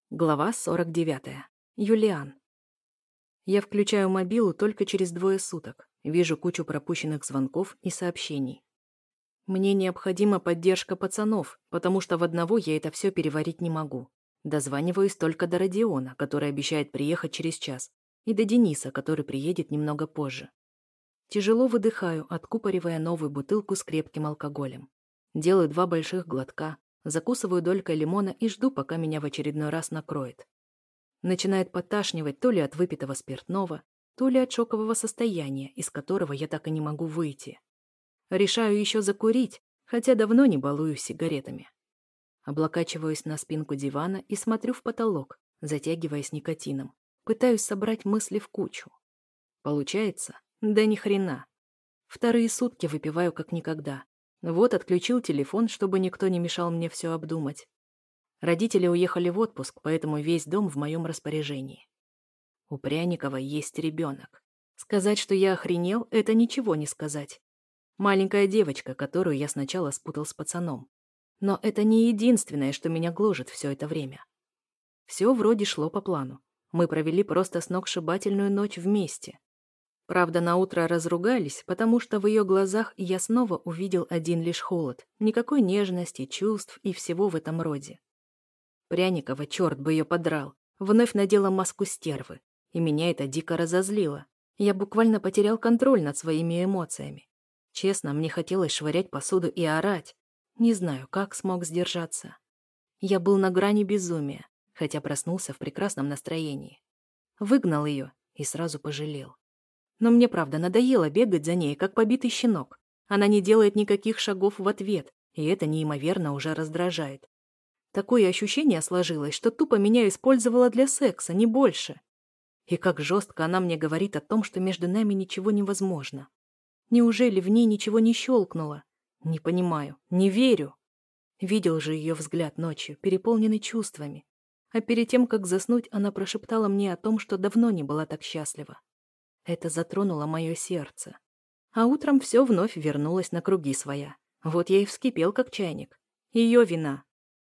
Глава 49. Юлиан. Я включаю мобилу только через 2 суток. Вижу кучу пропущенных звонков и сообщений. Мне необходима поддержка пацанов, потому что в одного я это все переварить не могу. Дозваниваюсь только до Родиона, который обещает приехать через час, и до Дениса, который приедет немного позже. Тяжело выдыхаю, откупоривая новую бутылку с крепким алкоголем. Делаю 2 больших глотка, закусываю долькой лимона и жду, пока меня в очередной раз накроет. Начинает подташнивать то ли от выпитого спиртного, то ли от шокового состояния, из которого я так и не могу выйти. Решаю еще закурить, хотя давно не балуюсь сигаретами. Облокачиваюсь на спинку дивана и смотрю в потолок, затягиваясь никотином. Пытаюсь собрать мысли в кучу. Получается? Да ни хрена. 2 сутки выпиваю как никогда. Вот отключил телефон, чтобы никто не мешал мне все обдумать. Родители уехали в отпуск, поэтому весь дом в моем распоряжении. У Пряникова есть ребенок. Сказать, что я охренел, это ничего не сказать. Маленькая девочка, которую я сначала спутал с пацаном. Но это не единственное, что меня гложет все это время. Все вроде шло по плану. Мы провели просто сногсшибательную ночь вместе. Правда, наутро разругались, потому что в ее глазах я снова увидел один лишь холод, никакой нежности, чувств и всего в этом роде. Пряникова, черт бы ее подрал, вновь надела маску стервы, и меня это дико разозлило. Я буквально потерял контроль над своими эмоциями. Честно, мне хотелось швырять посуду и орать. Не знаю, как смог сдержаться. Я был на грани безумия, хотя проснулся в прекрасном настроении. Выгнал ее и сразу пожалел. Но мне, правда, надоело бегать за ней, как побитый щенок. Она не делает никаких шагов в ответ, и это неимоверно уже раздражает. Такое ощущение сложилось, что тупо меня использовала для секса, не больше. И как жестко она мне говорит о том, что между нами ничего невозможно. Неужели в ней ничего не щелкнуло? Не понимаю, не верю. Видел же ее взгляд ночью, переполненный чувствами. А перед тем, как заснуть, она прошептала мне о том, что давно не была так счастлива. Это затронуло мое сердце. А утром все вновь вернулось на круги своя. Вот я и вскипел, как чайник. Ее вина.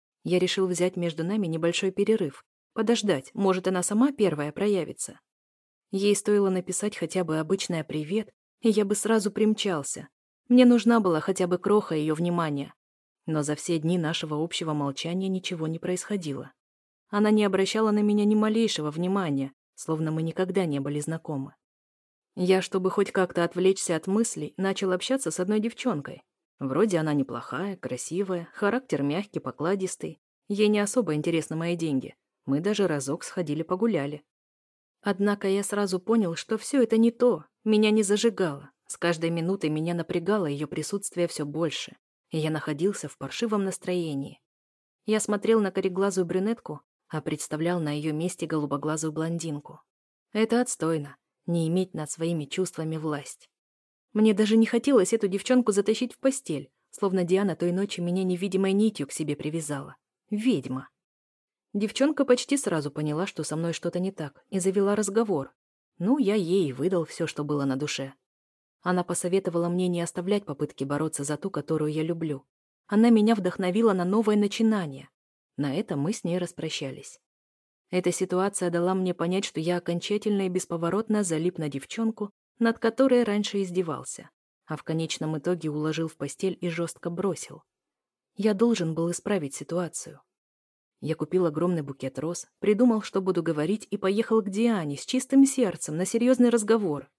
Я решил взять между нами небольшой перерыв. Подождать, может, она сама первая проявится. Ей стоило написать хотя бы обычное «привет», и я бы сразу примчался. Мне нужна была хотя бы кроха ее внимания. Но за все дни нашего общего молчания ничего не происходило. Она не обращала на меня ни малейшего внимания, словно мы никогда не были знакомы. Я, чтобы хоть как-то отвлечься от мыслей, начал общаться с одной девчонкой. Вроде она неплохая, красивая, характер мягкий, покладистый. Ей не особо интересны мои деньги. Мы даже разок сходили погуляли. Однако я сразу понял, что все это не то, меня не зажигало. С каждой минутой меня напрягало ее присутствие все больше, и я находился в паршивом настроении. Я смотрел на кореглазую брюнетку, а представлял на ее месте голубоглазую блондинку. Это отстойно. Не иметь над своими чувствами власть. Мне даже не хотелось эту девчонку затащить в постель, словно Диана той ночью меня невидимой нитью к себе привязала. Ведьма. Девчонка почти сразу поняла, что со мной что-то не так, и завела разговор. Ну, я ей выдал все, что было на душе. Она посоветовала мне не оставлять попытки бороться за ту, которую я люблю. Она меня вдохновила на новое начинание. На этом мы с ней распрощались. Эта ситуация дала мне понять, что я окончательно и бесповоротно залип на девчонку, над которой раньше издевался, а в конечном итоге уложил в постель и жестко бросил. Я должен был исправить ситуацию. Я купил огромный букет роз, придумал, что буду говорить, и поехал к Диане с чистым сердцем на серьезный разговор.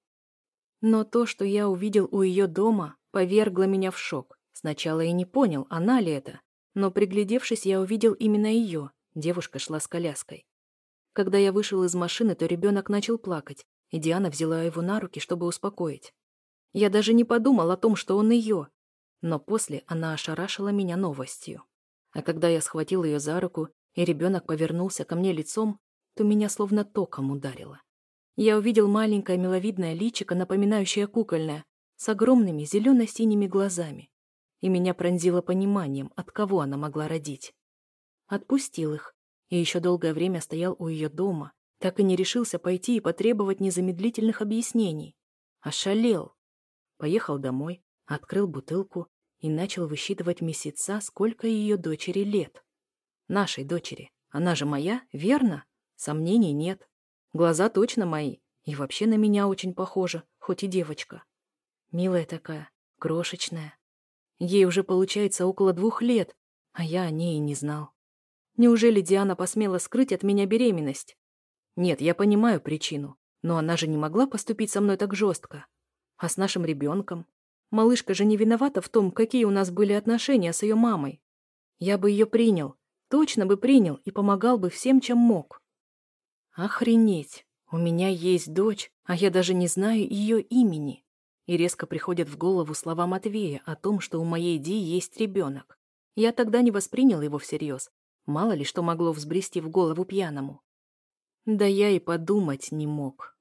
Но то, что я увидел у ее дома, повергло меня в шок. Сначала я не понял, она ли это, но, приглядевшись, я увидел именно ее. Девушка шла с коляской. Когда я вышел из машины, то ребенок начал плакать, и Диана взяла его на руки, чтобы успокоить. Я даже не подумал о том, что он ее. Но после она ошарашила меня новостью. А когда я схватил ее за руку, и ребенок повернулся ко мне лицом, то меня словно током ударило. Я увидел маленькое миловидное личико, напоминающее кукольное, с огромными зелено-синими глазами. И меня пронзило пониманием, от кого она могла родить. Отпустил их. И еще долгое время стоял у ее дома, так и не решился пойти и потребовать незамедлительных объяснений. Ошалел. Поехал домой, открыл бутылку и начал высчитывать месяца, сколько ее дочери лет. Нашей дочери, Она же моя, верно? Сомнений нет. Глаза точно мои. И вообще на меня очень похожа, хоть и девочка. Милая такая, крошечная. Ей уже получается около 2 лет, а я о ней и не знал. Неужели Диана посмела скрыть от меня беременность? Нет, я понимаю причину, но она же не могла поступить со мной так жестко. А с нашим ребенком? Малышка же не виновата в том, какие у нас были отношения с ее мамой. Я бы ее принял, точно бы принял и помогал бы всем, чем мог. Охренеть! У меня есть дочь, а я даже не знаю ее имени. И резко приходят в голову слова Матвея о том, что у моей Ди есть ребенок. Я тогда не воспринял его всерьез. Мало ли что могло взбрести в голову пьяному. Да я и подумать не мог.